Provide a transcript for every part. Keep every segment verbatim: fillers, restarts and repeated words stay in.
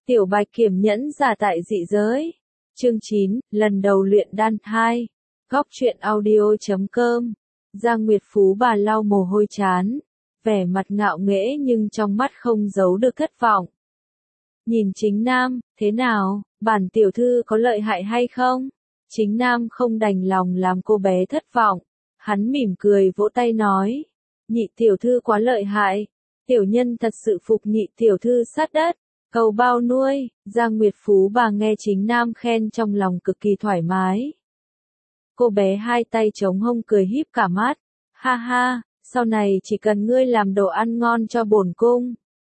Tiểu Bạch Kiểm nhẫn giả tại dị giới. Chương chín, lần đầu luyện đan hai. Góc truyện audio.com. Giang Nguyệt Phú bà lau mồ hôi chán, vẻ mặt ngạo nghễ nhưng trong mắt không giấu được thất vọng. Nhìn Chính Nam, thế nào, bản tiểu thư có lợi hại hay không? Chính Nam không đành lòng làm cô bé thất vọng. Hắn mỉm cười vỗ tay nói. Nhị tiểu thư quá lợi hại. Tiểu nhân thật sự phục nhị tiểu thư sát đất. Cầu bao nuôi, Giang Nguyệt Phú bà nghe Chính Nam khen trong lòng cực kỳ thoải mái. Cô bé hai tay chống hông cười híp cả mắt. Ha ha, sau này chỉ cần ngươi làm đồ ăn ngon cho bổn cung.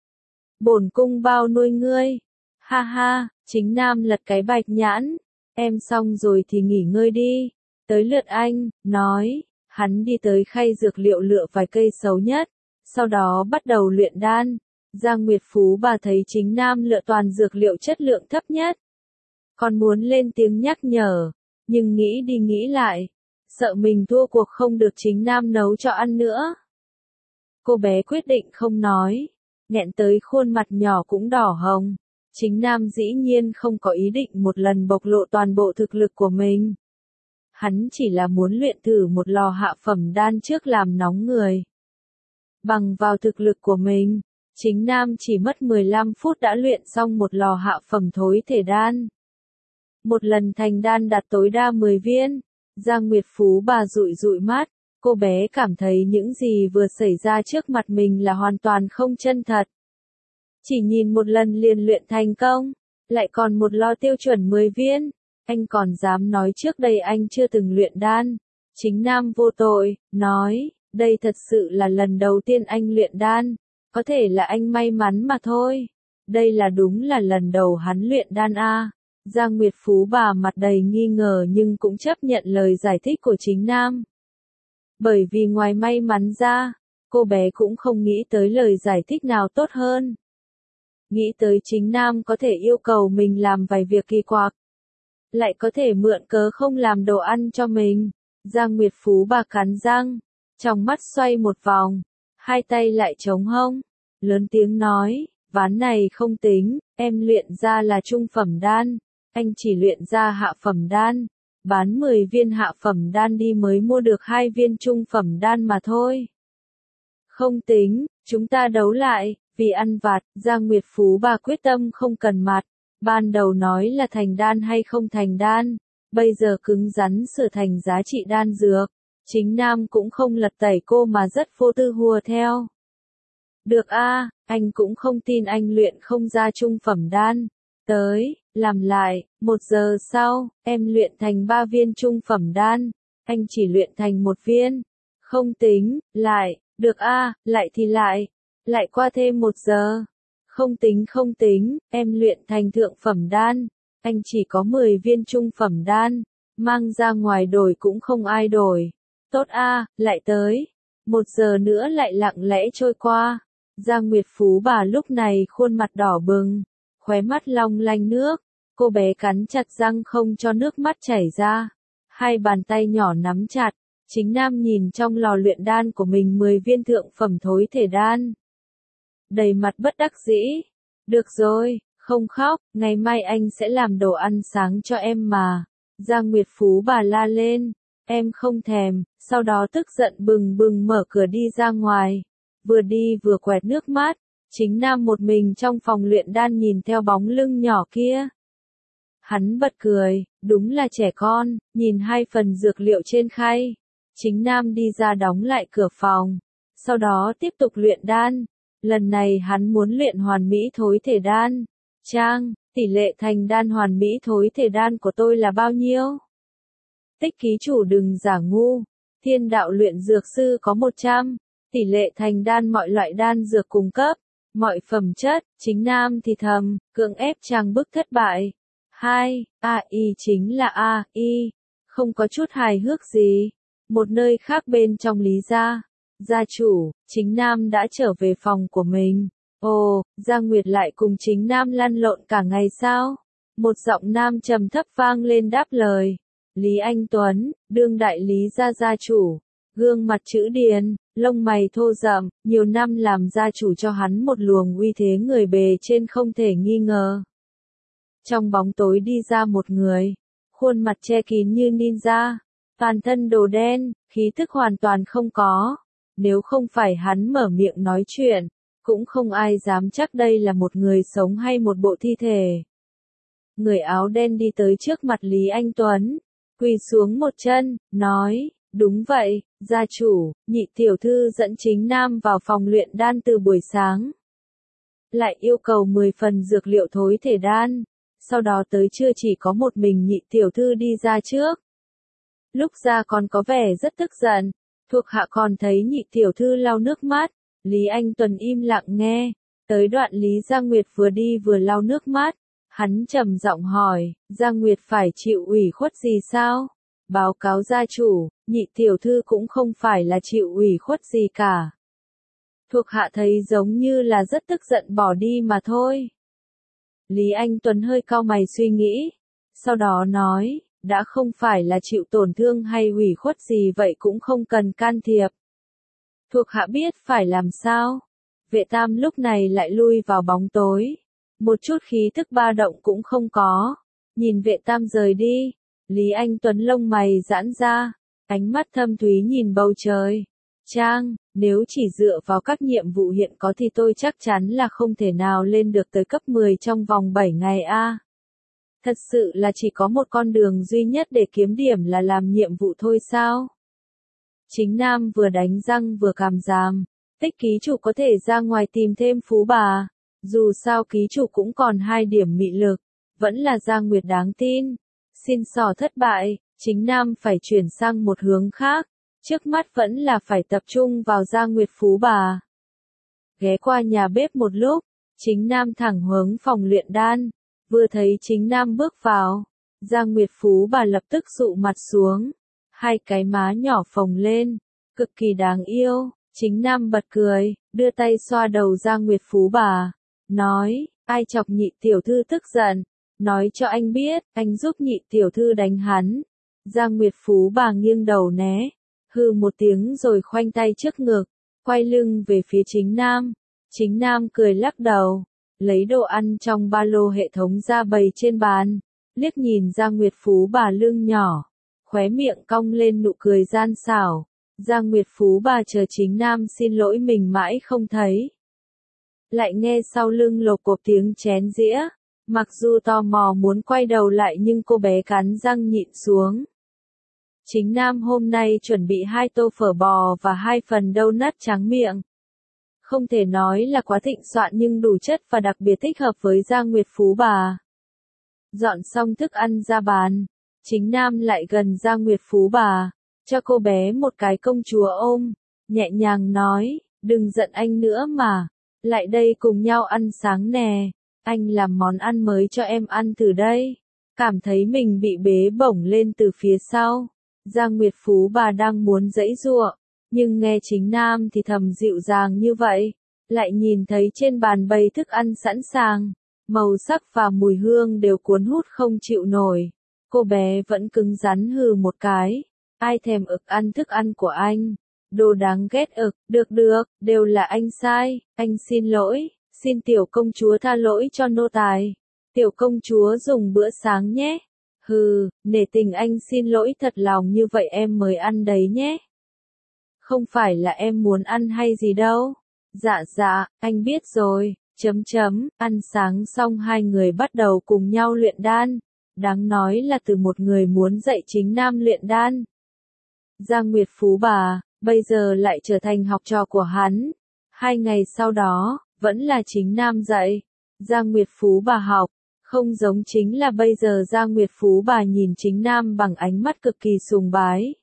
Bổn cung bao nuôi ngươi. Ha ha, Chính Nam lật cái bạch nhãn. Em xong rồi thì nghỉ ngơi đi. Tới lượt anh, nói. Hắn đi tới khay dược liệu lựa vài cây xấu nhất. Sau đó bắt đầu luyện đan. Giang Nguyệt Phú bà thấy Chính Nam lựa toàn dược liệu chất lượng thấp nhất. Còn muốn lên tiếng nhắc nhở. Nhưng nghĩ đi nghĩ lại. Sợ mình thua cuộc không được Chính Nam nấu cho ăn nữa. Cô bé quyết định không nói. Nghẹn tới khuôn mặt nhỏ cũng đỏ hồng. Chính Nam dĩ nhiên không có ý định một lần bộc lộ toàn bộ thực lực của mình. Hắn chỉ là muốn luyện thử một lò hạ phẩm đan trước làm nóng người. Bằng vào thực lực của mình, Chính Nam chỉ mất mười lăm phút đã luyện xong một lò hạ phẩm thối thể đan. Một lần thành đan đạt tối đa mười viên. Giang Nguyệt Phú bà dụi dụi mắt, cô bé cảm thấy những gì vừa xảy ra trước mặt mình là hoàn toàn không chân thật. Chỉ nhìn một lần liền luyện thành công, lại còn một lò tiêu chuẩn mười viên, anh còn dám nói trước đây anh chưa từng luyện đan. Chính Nam vô tội, nói, đây thật sự là lần đầu tiên anh luyện đan, có thể là anh may mắn mà thôi. Đây là đúng là lần đầu hắn luyện đan a. Giang Nguyệt Phú bà mặt đầy nghi ngờ nhưng cũng chấp nhận lời giải thích của Chính Nam. Bởi vì ngoài may mắn ra, cô bé cũng không nghĩ tới lời giải thích nào tốt hơn. Nghĩ tới Chính Nam có thể yêu cầu mình làm vài việc kỳ quặc. Lại có thể mượn cớ không làm đồ ăn cho mình. Giang Nguyệt Phú bà cắn răng, trong mắt xoay một vòng, hai tay lại chống hông, lớn tiếng nói, ván này không tính, em luyện ra là trung phẩm đan, anh chỉ luyện ra hạ phẩm đan, bán mười viên hạ phẩm đan đi mới mua được hai viên trung phẩm đan mà thôi. Không tính, chúng ta đấu lại, vì ăn vặt, Giang Nguyệt Phú bà quyết tâm không cần mặt, ban đầu nói là thành đan hay không thành đan, bây giờ cứng rắn sửa thành giá trị đan dược. Chính Nam cũng không lật tẩy cô mà rất vô tư hùa theo. Được a, anh cũng không tin anh luyện không ra trung phẩm đan. Tới, làm lại, một giờ sau, em luyện thành ba viên trung phẩm đan, anh chỉ luyện thành một viên. Không tính, lại, được a, lại thì lại, lại qua thêm một giờ. Không tính không tính, em luyện thành thượng phẩm đan, anh chỉ có mười viên trung phẩm đan, mang ra ngoài đổi cũng không ai đổi. Tốt a, lại tới. Một giờ nữa lại lặng lẽ trôi qua. Giang Nguyệt Phú bà lúc này khuôn mặt đỏ bừng, khóe mắt long lanh nước. Cô bé cắn chặt răng không cho nước mắt chảy ra. Hai bàn tay nhỏ nắm chặt. Chính Nam nhìn trong lò luyện đan của mình mười viên thượng phẩm thối thể đan. Đầy mặt bất đắc dĩ. Được rồi, không khóc, ngày mai anh sẽ làm đồ ăn sáng cho em mà. Giang Nguyệt Phú bà la lên. Em không thèm, sau đó tức giận bừng bừng mở cửa đi ra ngoài. Vừa đi vừa quẹt nước mắt. Chính Nam một mình trong phòng luyện đan nhìn theo bóng lưng nhỏ kia. Hắn bật cười, đúng là trẻ con, nhìn hai phần dược liệu trên khay. Chính Nam đi ra đóng lại cửa phòng. Sau đó tiếp tục luyện đan. Lần này hắn muốn luyện hoàn mỹ thối thể đan. Trang, tỷ lệ thành đan hoàn mỹ thối thể đan của tôi là bao nhiêu? Tích ký chủ đừng giả ngu. Thiên đạo luyện dược sư có một trăm. Tỷ lệ thành đan mọi loại đan dược cung cấp. Mọi phẩm chất, Chính Nam thì thầm, cưỡng ép trang bức thất bại. hai. a i chính là a i. Không có chút hài hước gì. Một nơi khác bên trong Lý gia. Gia chủ, Chính Nam đã trở về phòng của mình. Ồ, Giang Nguyệt lại cùng Chính Nam lăn lộn cả ngày sao? Một giọng nam trầm thấp vang lên đáp lời. Lý Anh Tuấn, đương đại Lý gia gia chủ. Gương mặt chữ điền, lông mày thô rậm, nhiều năm làm gia chủ cho hắn một luồng uy thế người bề trên không thể nghi ngờ. Trong bóng tối đi ra một người, khuôn mặt che kín như ninja, toàn thân đồ đen, khí tức hoàn toàn không có. Nếu không phải hắn mở miệng nói chuyện, cũng không ai dám chắc đây là một người sống hay một bộ thi thể. Người áo đen đi tới trước mặt Lý Anh Tuấn, quỳ xuống một chân, nói, đúng vậy, gia chủ, nhị tiểu thư dẫn chính nam vào phòng luyện đan từ buổi sáng. Lại yêu cầu mười phần dược liệu thối thể đan, sau đó tới trưa chỉ có một mình nhị tiểu thư đi ra trước. Lúc ra còn có vẻ rất tức giận, thuộc hạ còn thấy nhị tiểu thư lau nước mắt, Lý Anh Tuấn im lặng nghe, tới đoạn Lý Gia Nguyệt vừa đi vừa lau nước mắt, hắn trầm giọng hỏi, Gia Nguyệt phải chịu ủy khuất gì sao? Báo cáo gia chủ, nhị tiểu thư cũng không phải là chịu ủy khuất gì cả. Thuộc hạ thấy giống như là rất tức giận bỏ đi mà thôi. Lý Anh Tuấn hơi cau mày suy nghĩ, sau đó nói, đã không phải là chịu tổn thương hay ủy khuất gì vậy cũng không cần can thiệp. Thuộc hạ biết phải làm sao. Vệ Tam lúc này lại lui vào bóng tối. Một chút khí thức ba động cũng không có. Nhìn Vệ Tam rời đi, Lý Anh Tuấn lông mày giãn ra, ánh mắt thâm thúy nhìn bầu trời. Trang, nếu chỉ dựa vào các nhiệm vụ hiện có thì tôi chắc chắn là không thể nào lên được tới cấp mười trong vòng bảy ngày a. Thật sự là chỉ có một con đường duy nhất để kiếm điểm là làm nhiệm vụ thôi sao? Chính Nam vừa đánh răng vừa cảm giảm, Tích ký chủ có thể ra ngoài tìm thêm phú bà. Dù sao ký chủ cũng còn hai điểm mị lực, vẫn là Gia Nguyệt đáng tin. Xin xỏ thất bại, Chính Nam phải chuyển sang một hướng khác. Trước mắt vẫn là phải tập trung vào Gia Nguyệt phú bà. Ghé qua nhà bếp một lúc, Chính Nam thẳng hướng phòng luyện đan. Vừa thấy Chính Nam bước vào, Gia Nguyệt phú bà lập tức dụ mặt xuống. Hai cái má nhỏ phồng lên, cực kỳ đáng yêu. Chính Nam bật cười, đưa tay xoa đầu Gia Nguyệt phú bà. Nói, ai chọc nhị tiểu thư tức giận. Nói cho anh biết, anh giúp nhị tiểu thư đánh hắn. Gia Nguyệt phú bà nghiêng đầu né. Hừ một tiếng rồi khoanh tay trước ngực, quay lưng về phía Chính Nam. Chính Nam cười lắc đầu, lấy đồ ăn trong ba lô hệ thống ra bày trên bàn, liếc nhìn Gia Nguyệt phú bà lưng nhỏ, khóe miệng cong lên nụ cười gian xảo. Gia Nguyệt phú bà chờ Chính Nam xin lỗi mình mãi không thấy. Lại nghe sau lưng lộc cộp tiếng chén dĩa, mặc dù tò mò muốn quay đầu lại nhưng cô bé cắn răng nhịn xuống. Chính Nam hôm nay chuẩn bị hai tô phở bò và hai phần donut trắng miệng. Không thể nói là quá thịnh soạn nhưng đủ chất và đặc biệt thích hợp với Gia Nguyệt phú bà. Dọn xong thức ăn ra bàn, Chính Nam lại gần Gia Nguyệt phú bà, cho cô bé một cái công chúa ôm, nhẹ nhàng nói, đừng giận anh nữa mà, lại đây cùng nhau ăn sáng nè, anh làm món ăn mới cho em ăn từ đây. Cảm thấy mình bị bế bổng lên từ phía sau. Gia Nguyệt phú bà đang muốn giãy giụa, nhưng nghe Chính Nam thì thầm dịu dàng như vậy, lại nhìn thấy trên bàn bày thức ăn sẵn sàng, màu sắc và mùi hương đều cuốn hút không chịu nổi. Cô bé vẫn cứng rắn hừ một cái, ai thèm ực ăn thức ăn của anh, đồ đáng ghét ực, được được, đều là anh sai, anh xin lỗi, xin tiểu công chúa tha lỗi cho nô tài, tiểu công chúa dùng bữa sáng nhé. Hừ, nể tình anh xin lỗi thật lòng như vậy em mới ăn đấy nhé. Không phải là em muốn ăn hay gì đâu. Dạ dạ, anh biết rồi, chấm chấm, ăn sáng xong hai người bắt đầu cùng nhau luyện đan. Đáng nói là từ một người muốn dạy Chính Nam luyện đan. Gia Nguyệt phú bà, bây giờ lại trở thành học trò của hắn. Hai ngày sau đó, vẫn là Chính Nam dạy. Gia Nguyệt phú bà học. Không giống chính là bây giờ Gia Nguyệt phú bà nhìn Chính Nam bằng ánh mắt cực kỳ sùng bái.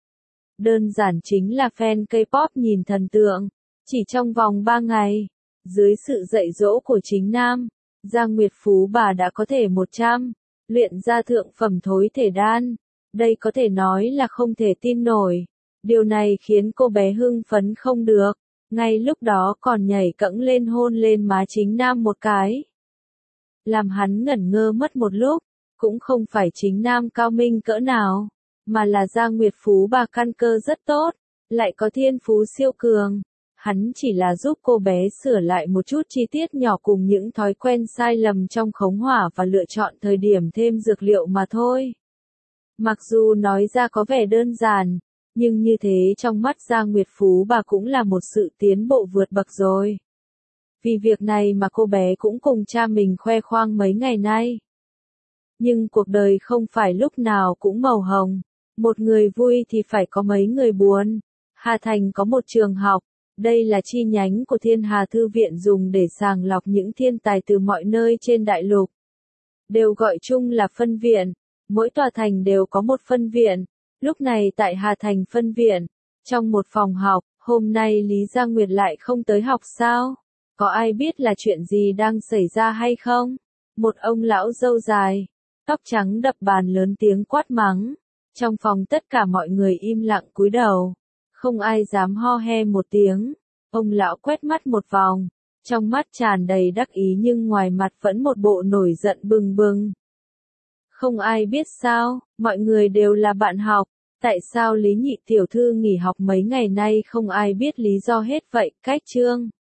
Đơn giản chính là fan K-pop nhìn thần tượng. Chỉ trong vòng ba ngày, dưới sự dạy dỗ của Chính Nam, Gia Nguyệt phú bà đã có thể một trăm luyện ra thượng phẩm thối thể đan. Đây có thể nói là không thể tin nổi. Điều này khiến cô bé hưng phấn không được. Ngay lúc đó còn nhảy cẫng lên hôn lên má Chính Nam một cái. Làm hắn ngẩn ngơ mất một lúc, cũng không phải Chính Nam cao minh cỡ nào, mà là Gia Nguyệt phú bà căn cơ rất tốt, lại có thiên phú siêu cường. hắn chỉ là giúp cô bé sửa lại một chút chi tiết nhỏ cùng những thói quen sai lầm trong khống hỏa và lựa chọn thời điểm thêm dược liệu mà thôi. Mặc dù nói ra có vẻ đơn giản, nhưng như thế trong mắt Gia Nguyệt Phú bà cũng là một sự tiến bộ vượt bậc rồi. Vì việc này mà cô bé cũng cùng cha mình khoe khoang mấy ngày nay. Nhưng cuộc đời không phải lúc nào cũng màu hồng. Một người vui thì phải có mấy người buồn. Hà Thành có một trường học. Đây là chi nhánh của Thiên Hà Thư viện dùng để sàng lọc những thiên tài từ mọi nơi trên đại lục. Đều gọi chung là phân viện. Mỗi tòa thành đều có một phân viện. Lúc này tại Hà Thành phân viện, trong một phòng học, hôm nay Lý Gia Nguyệt lại không tới học sao? Có ai biết là chuyện gì đang xảy ra hay không? Một ông lão râu dài, tóc trắng đập bàn lớn tiếng quát mắng. Trong phòng tất cả mọi người im lặng cúi đầu. Không ai dám ho he một tiếng. Ông lão quét mắt một vòng. Trong mắt tràn đầy đắc ý nhưng ngoài mặt vẫn một bộ nổi giận bừng bừng. Không ai biết sao, mọi người đều là bạn học. Tại sao Lý Nhị tiểu thư nghỉ học mấy ngày nay không ai biết lý do hết vậy, cách chương.